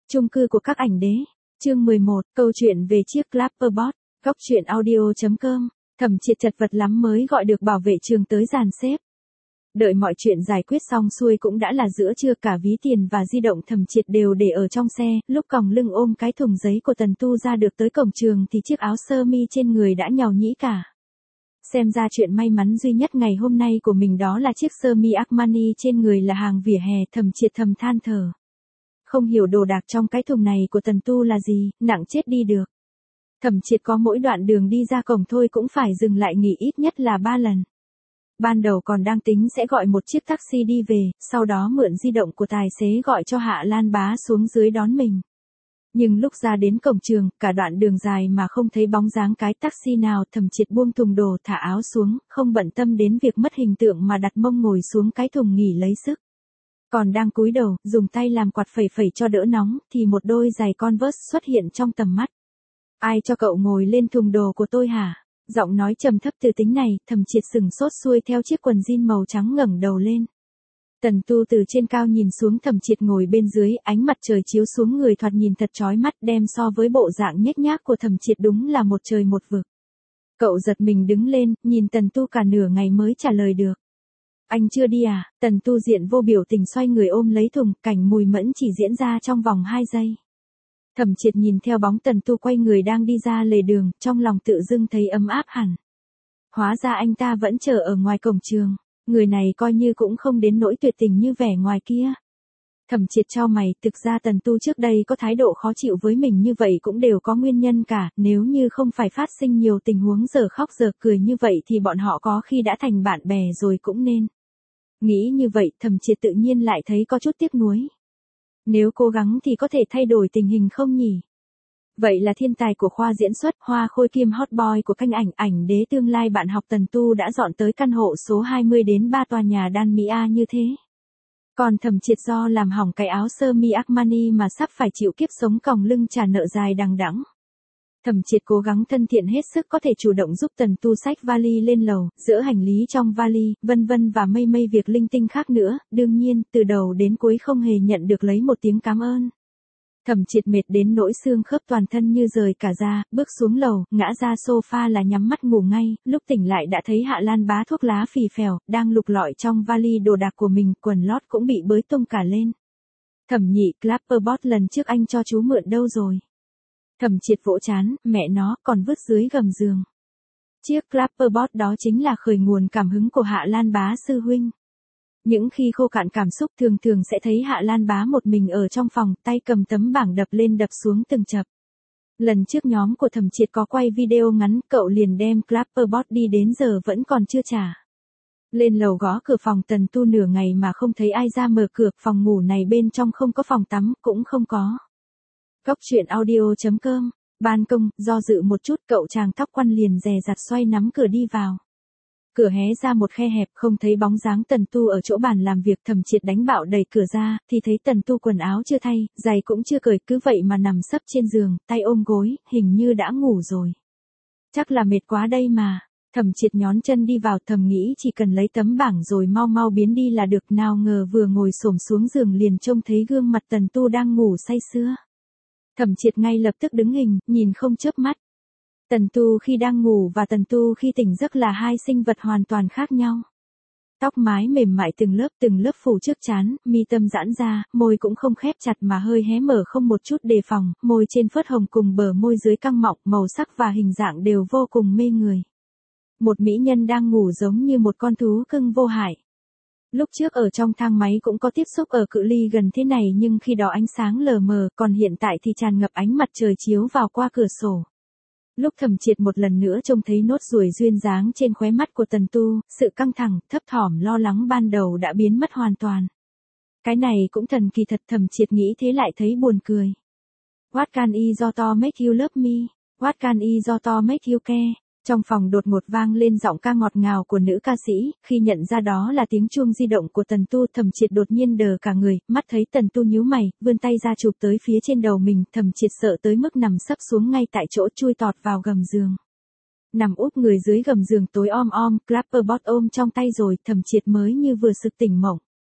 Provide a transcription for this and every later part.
Chung cư của các ảnh đế. Chương 11, câu chuyện về chiếc Clapperbot. Góc truyện audio.com. Thẩm Triệt chật vật lắm mới gọi được bảo vệ trường tới dàn xếp. Đợi mọi chuyện giải quyết xong xuôi cũng đã là giữa trưa, cả ví tiền và di động Thẩm Triệt đều để ở trong xe, lúc còng lưng ôm cái thùng giấy của Tần Tu ra được tới cổng trường thì chiếc áo sơ mi trên người đã nhàu nhĩ cả. Xem ra chuyện may mắn duy nhất ngày hôm nay của mình đó là chiếc sơ mi Armani trên người là hàng vỉa hè, Thẩm Triệt thầm than thở. Không hiểu đồ đạc trong cái thùng này của Tần Tu là gì, nặng chết đi được. Thẩm Triệt có mỗi đoạn đường đi ra cổng thôi cũng phải dừng lại nghỉ ít nhất là 3 lần. Ban đầu còn đang tính sẽ gọi một chiếc taxi đi về, sau đó mượn di động của tài xế gọi cho Hạ Lan Bá xuống dưới đón mình. Nhưng lúc ra đến cổng trường, cả đoạn đường dài mà không thấy bóng dáng cái taxi nào, Thẩm Triệt buông thùng đồ thả áo xuống, không bận tâm đến việc mất hình tượng mà đặt mông ngồi xuống cái thùng nghỉ lấy sức. Còn đang cúi đầu, dùng tay làm quạt phẩy phẩy cho đỡ nóng, thì một đôi giày Converse xuất hiện trong tầm mắt. Ai cho cậu ngồi lên thùng đồ của tôi hả? Giọng nói trầm thấp từ tính này, Thẩm Triệt sừng sốt xuôi theo chiếc quần jean màu trắng ngẩng đầu lên. Tần Tu từ trên cao nhìn xuống Thẩm Triệt ngồi bên dưới, ánh mặt trời chiếu xuống người thoạt nhìn thật chói mắt, đem so với bộ dạng nhếch nhác của Thẩm Triệt đúng là một trời một vực. Cậu giật mình đứng lên, nhìn Tần Tu cả nửa ngày mới trả lời được. Anh chưa đi à? Tần Tu diện vô biểu tình xoay người ôm lấy thùng, cảnh mùi mẫn chỉ diễn ra trong vòng 2 giây. Thẩm Triệt nhìn theo bóng Tần Tu quay người đang đi ra lề đường, trong lòng tự dưng thấy ấm áp hẳn. Hóa ra anh ta vẫn chờ ở ngoài cổng trường, người này coi như cũng không đến nỗi tuyệt tình như vẻ ngoài kia. Thẩm Triệt chau mày, thực ra Tần Tu trước đây có thái độ khó chịu với mình như vậy cũng đều có nguyên nhân cả, nếu như không phải phát sinh nhiều tình huống giờ khóc giờ cười như vậy thì bọn họ có khi đã thành bạn bè rồi cũng nên. Nghĩ như vậy, Thẩm Triệt tự nhiên lại thấy có chút tiếc nuối. Nếu cố gắng thì có thể thay đổi tình hình không nhỉ? Vậy là thiên tài của khoa diễn xuất, hoa khôi kiêm hot boy của kênh ảnh đế tương lai bạn học Tần Tu đã dọn tới căn hộ số 20 đến 3 tòa nhà Đan Mỹ A như thế. Còn Thẩm Triệt do làm hỏng cái áo sơ mi Armani mà sắp phải chịu kiếp sống còng lưng trả nợ dài đằng đẵng. Thẩm Triệt cố gắng thân thiện hết sức có thể chủ động giúp Tần Tu xách vali lên lầu, dỡ hành lý trong vali, vân vân và mây mây việc linh tinh khác nữa, đương nhiên, từ đầu đến cuối không hề nhận được lấy một tiếng cảm ơn. Thẩm Triệt mệt đến nỗi xương khớp toàn thân như rời cả ra, bước xuống lầu, ngã ra sofa là nhắm mắt ngủ ngay, lúc tỉnh lại đã thấy Hạ Lan Bá thuốc lá phì phèo, đang lục lọi trong vali đồ đạc của mình, quần lót cũng bị bới tung cả lên. Thẩm Nhị, Clapperbot lần trước anh cho chú mượn đâu rồi? Thẩm Triệt vỗ trán, mẹ nó, còn vứt dưới gầm giường. Chiếc Clapperbot đó chính là khởi nguồn cảm hứng của Hạ Lan Bá sư huynh. Những khi khô cạn cảm xúc thường thường sẽ thấy Hạ Lan Bá một mình ở trong phòng, tay cầm tấm bảng đập lên đập xuống từng chập. Lần trước nhóm của Thẩm Triệt có quay video ngắn, cậu liền đem Clapperbot đi đến giờ vẫn còn chưa trả. Lên lầu gõ cửa phòng Tần Tu nửa ngày mà không thấy ai ra mở cửa, phòng ngủ này bên trong không có phòng tắm, cũng không có. Góc truyện audio.com. Ban công, do dự một chút cậu chàng tóc quăn liền dè dặt xoay nắm cửa đi vào. Cửa hé ra một khe hẹp, không thấy bóng dáng Tần Tu ở chỗ bàn làm việc. Thẩm Triệt đánh bạo đẩy cửa ra, thì thấy Tần Tu quần áo chưa thay, giày cũng chưa cởi, cứ vậy mà nằm sấp trên giường, tay ôm gối, hình như đã ngủ rồi. Chắc là mệt quá đây mà. Thẩm Triệt nhón chân đi vào, thầm nghĩ chỉ cần lấy tấm bảng rồi mau mau biến đi là được, nào ngờ vừa ngồi xổm xuống giường liền trông thấy gương mặt Tần Tu đang ngủ say sưa. Thẩm Triệt ngay lập tức đứng hình, nhìn không chớp mắt. Tần Tu khi đang ngủ và Tần Tu khi tỉnh giấc là hai sinh vật hoàn toàn khác nhau. Tóc mái mềm mại từng lớp phủ trước trán, mi tâm giãn ra, môi cũng không khép chặt mà hơi hé mở không một chút đề phòng, môi trên phớt hồng cùng bờ môi dưới căng mọng, màu sắc và hình dạng đều vô cùng mê người. Một mỹ nhân đang ngủ giống như một con thú cưng vô hại. Lúc trước ở trong thang máy cũng có tiếp xúc ở cự ly gần thế này nhưng khi đó ánh sáng lờ mờ, còn hiện tại thì tràn ngập ánh mặt trời chiếu vào qua cửa sổ. Lúc Thẩm Triệt một lần nữa trông thấy nốt ruồi duyên dáng trên khóe mắt của Tần Tu, sự căng thẳng, thấp thỏm lo lắng ban đầu đã biến mất hoàn toàn. Cái này cũng thần kỳ thật, Thẩm Triệt nghĩ thế lại thấy buồn cười. What can I do to make you love me? What can I do to make you care? Trong phòng đột ngột vang lên giọng ca ngọt ngào của nữ ca sĩ, khi nhận ra đó là tiếng chuông di động của Tần Tu, Thẩm Triệt đột nhiên đờ cả người, mắt thấy Tần Tu nhíu mày, vươn tay ra chụp tới phía trên đầu mình, Thẩm Triệt sợ tới mức nằm sấp xuống ngay tại chỗ, chui tọt vào gầm giường. Nằm úp người dưới gầm giường tối om om, Clapperbot ôm trong tay rồi, Thẩm Triệt mới như vừa sực tỉnh mộng.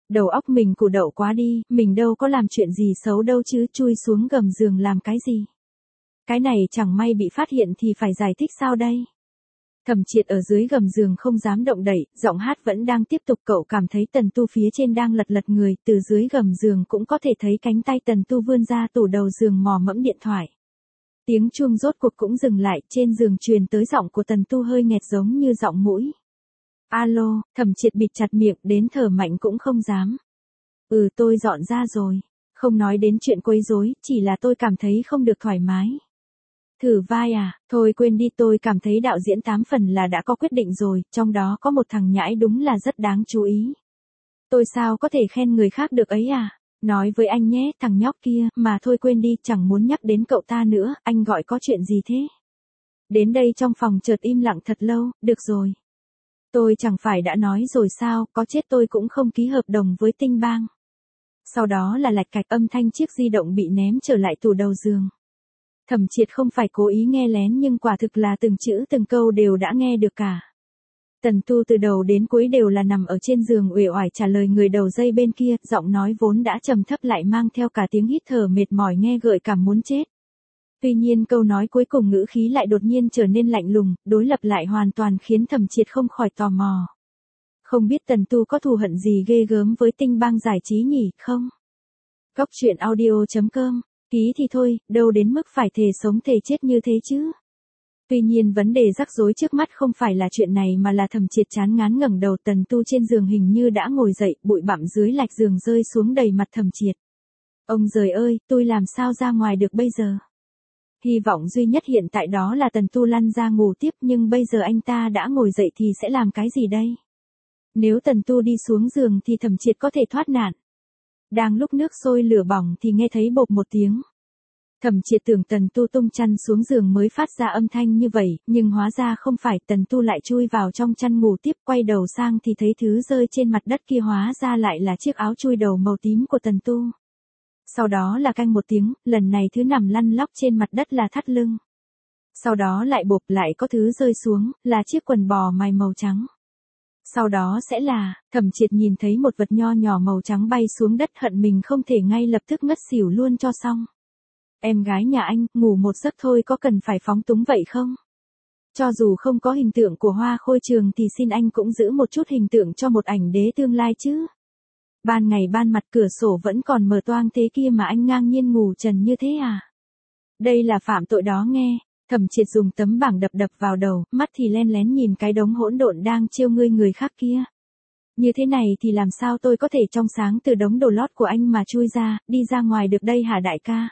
Đầu óc mình củ đậu quá đi, mình đâu có làm chuyện gì xấu đâu chứ, chui xuống gầm giường làm cái gì. Cái này chẳng may bị phát hiện thì phải giải thích sao đây? Thẩm Triệt ở dưới gầm giường không dám động đậy, giọng hát vẫn đang tiếp tục, cậu cảm thấy Tần Tu phía trên đang lật lật người, từ dưới gầm giường cũng có thể thấy cánh tay Tần Tu vươn ra tủ đầu giường mò mẫm điện thoại. Tiếng chuông rốt cuộc cũng dừng lại, trên giường truyền tới giọng của Tần Tu hơi nghẹt giống như giọng mũi. Alo, Thẩm Triệt bịt chặt miệng, đến thở mạnh cũng không dám. Tôi dọn ra rồi. Không nói đến chuyện quấy rối, chỉ là tôi cảm thấy không được thoải mái. Thử vai à, thôi quên đi, tôi cảm thấy đạo diễn 8 phần là đã có quyết định rồi, trong đó có một thằng nhãi đúng là rất đáng chú ý. Tôi sao có thể khen người khác được ấy à? Nói với anh nhé, thằng nhóc kia, mà thôi quên đi, chẳng muốn nhắc đến cậu ta nữa, anh gọi có chuyện gì thế? Đến đây trong phòng chợt im lặng thật lâu, được rồi. Tôi chẳng phải đã nói rồi sao, có chết tôi cũng không ký hợp đồng với Tinh Bang. Sau đó là lạch cạch, âm thanh chiếc di động bị ném trở lại tủ đầu giường. Thẩm Triệt không phải cố ý nghe lén nhưng quả thực là từng chữ từng câu đều đã nghe được cả. Tần Tu từ đầu đến cuối đều là nằm ở trên giường uể oải trả lời người đầu dây bên kia, giọng nói vốn đã trầm thấp lại mang theo cả tiếng hít thở mệt mỏi nghe gợi cảm muốn chết. Tuy nhiên câu nói cuối cùng ngữ khí lại đột nhiên trở nên lạnh lùng, đối lập lại hoàn toàn khiến Thẩm Triệt không khỏi tò mò. Không biết Tần Tu có thù hận gì ghê gớm với Tinh Bang Giải trí nhỉ, không? Góc truyện audio.com, ký thì thôi, đâu đến mức phải thề sống thề chết như thế chứ. Tuy nhiên vấn đề rắc rối trước mắt không phải là chuyện này mà là Thẩm Triệt chán ngán ngẩng đầu, Tần Tu trên giường hình như đã ngồi dậy, bụi bặm dưới lạch giường rơi xuống đầy mặt Thẩm Triệt. Ông giời ơi, tôi làm sao ra ngoài được bây giờ? Hy vọng duy nhất hiện tại đó là Tần Tu lăn ra ngủ tiếp, nhưng bây giờ anh ta đã ngồi dậy thì sẽ làm cái gì đây? Nếu Tần Tu đi xuống giường thì Thẩm Triệt có thể thoát nạn. Đang lúc nước sôi lửa bỏng thì nghe thấy bộp một tiếng. Thẩm Triệt tưởng Tần Tu tung chăn xuống giường mới phát ra âm thanh như vậy, nhưng hóa ra không phải, Tần Tu lại chui vào trong chăn ngủ tiếp, quay đầu sang thì thấy thứ rơi trên mặt đất kia hóa ra lại là chiếc áo chui đầu màu tím của Tần Tu. Sau đó là canh một tiếng, lần này thứ nằm lăn lóc trên mặt đất là thắt lưng. Sau đó lại bộp lại có thứ rơi xuống, là chiếc quần bò mài màu trắng. Sau đó sẽ là, Thẩm Triệt nhìn thấy một vật nho nhỏ màu trắng bay xuống đất, hận mình không thể ngay lập tức ngất xỉu luôn cho xong. Em gái nhà anh, ngủ một giấc thôi có cần phải phóng túng vậy không? Cho dù không có hình tượng của Hoa Khôi Trường thì xin anh cũng giữ một chút hình tượng cho một ảnh đế tương lai chứ. Ban ngày ban mặt cửa sổ vẫn còn mở toang thế kia mà anh ngang nhiên ngủ trần như thế à? Đây là phạm tội đó nghe. Thẩm Triệt dùng tấm bảng đập đập vào đầu, mắt thì len lén nhìn cái đống hỗn độn đang trêu ngươi người khác kia. Như thế này thì làm sao tôi có thể trong sáng từ đống đồ lót của anh mà chui ra, đi ra ngoài được đây hả đại ca?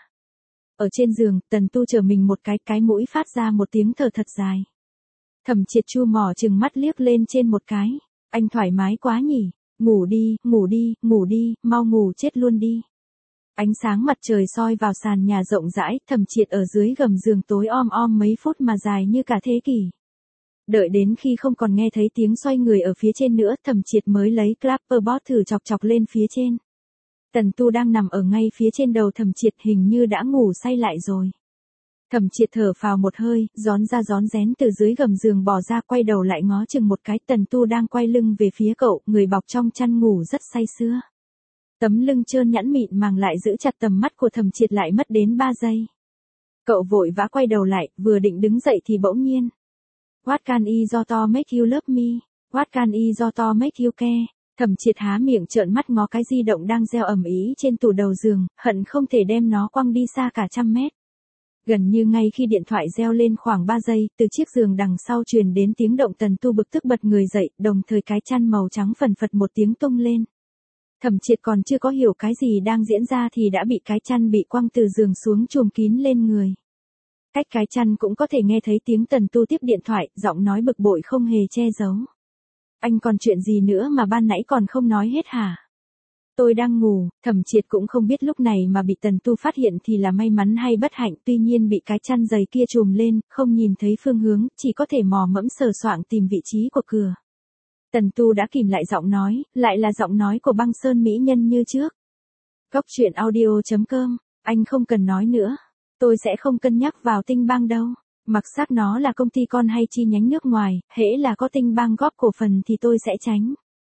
Ở trên giường, Tần Tu chờ mình một cái mũi phát ra một tiếng thở thật dài. Thẩm Triệt chu mỏ chừng mắt liếc lên trên một cái. Anh thoải mái quá nhỉ, ngủ đi, ngủ đi, ngủ đi, mau ngủ chết luôn đi. Ánh sáng mặt trời soi vào sàn nhà rộng rãi, Thẩm Triệt ở dưới gầm giường tối om om mấy phút mà dài như cả thế kỷ. Đợi đến khi không còn nghe thấy tiếng xoay người ở phía trên nữa, Thẩm Triệt mới lấy clapperbot thử chọc chọc lên phía trên. Tần Tu đang nằm ở ngay phía trên đầu Thẩm Triệt, hình như đã ngủ say lại rồi. Thẩm Triệt thở phào một hơi, rón ra rón rén từ dưới gầm giường bò ra, quay đầu lại ngó chừng một cái, Tần Tu đang quay lưng về phía cậu, người bọc trong chăn ngủ rất say sưa. Tấm lưng trơn nhẵn mịn màng lại giữ chặt tầm mắt của Thẩm Triệt lại mất đến 3 giây. Cậu vội vã quay đầu lại, vừa định đứng dậy thì bỗng nhiên. What can I do to make you love me? What can I do to make you care? Thẩm Triệt há miệng trợn mắt ngó cái di động đang reo ầm ĩ trên tủ đầu giường, hận không thể đem nó quăng đi xa cả 100 mét. Gần như ngay khi điện thoại reo lên khoảng 3 giây, từ chiếc giường đằng sau truyền đến tiếng động, Tần Tu bực tức bật người dậy, đồng thời cái chăn màu trắng phần phật một tiếng tung lên. Thẩm Triệt còn chưa có hiểu cái gì đang diễn ra thì đã bị cái chăn bị quăng từ giường xuống trùm kín lên người. Cách cái chăn cũng có thể nghe thấy tiếng Tần Tu tiếp điện thoại, giọng nói bực bội không hề che giấu. Anh còn chuyện gì nữa mà ban nãy còn không nói hết hả? Tôi đang ngủ. Thẩm Triệt cũng không biết lúc này mà bị Tần Tu phát hiện thì là may mắn hay bất hạnh, tuy nhiên bị cái chăn dày kia trùm lên, không nhìn thấy phương hướng, chỉ có thể mò mẫm sờ soạng tìm vị trí của cửa. Tần Tu đã kìm lại giọng nói, lại là giọng nói của Băng Sơn mỹ nhân như trước. Góc truyện audio.com, anh không cần nói nữa. Tôi sẽ không cân nhắc vào Tinh Bang đâu. Mặc xác nó là công ty con hay chi nhánh nước ngoài, hễ là có Tinh Bang góp cổ phần thì tôi sẽ tránh.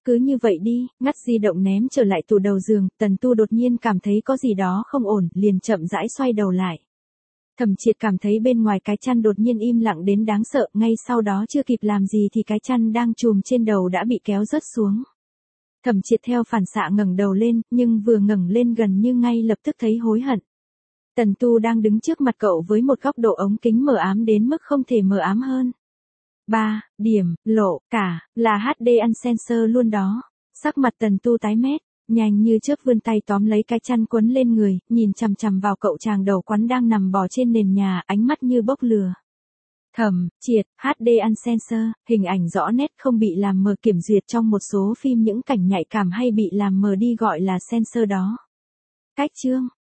cứ như vậy đi, ngắt di động ném trở lại tủ đầu giường, Tần Tu đột nhiên cảm thấy có gì đó không ổn, liền chậm rãi xoay đầu lại. Thẩm Triệt cảm thấy bên ngoài cái chăn đột nhiên im lặng đến đáng sợ, ngay sau đó chưa kịp làm gì thì cái chăn đang trùm trên đầu đã bị kéo rớt xuống. Thẩm Triệt theo phản xạ ngẩng đầu lên, nhưng vừa ngẩng lên gần như ngay lập tức thấy hối hận. Tần Tu đang đứng trước mặt cậu với một góc độ ống kính mờ ám đến mức không thể mờ ám hơn. 3 điểm, lộ, cả, là HD Uncensored luôn đó. Sắc mặt Tần Tu tái mét, nhanh như chớp vươn tay tóm lấy cái chăn quấn lên người, nhìn chằm chằm vào cậu chàng đầu quắn đang nằm bò trên nền nhà, ánh mắt như bốc lửa. Thẩm Triệt, HD Uncensored, hình ảnh rõ nét không bị làm mờ kiểm duyệt trong một số phim những cảnh nhạy cảm hay bị làm mờ đi gọi là censor đó. Cách chương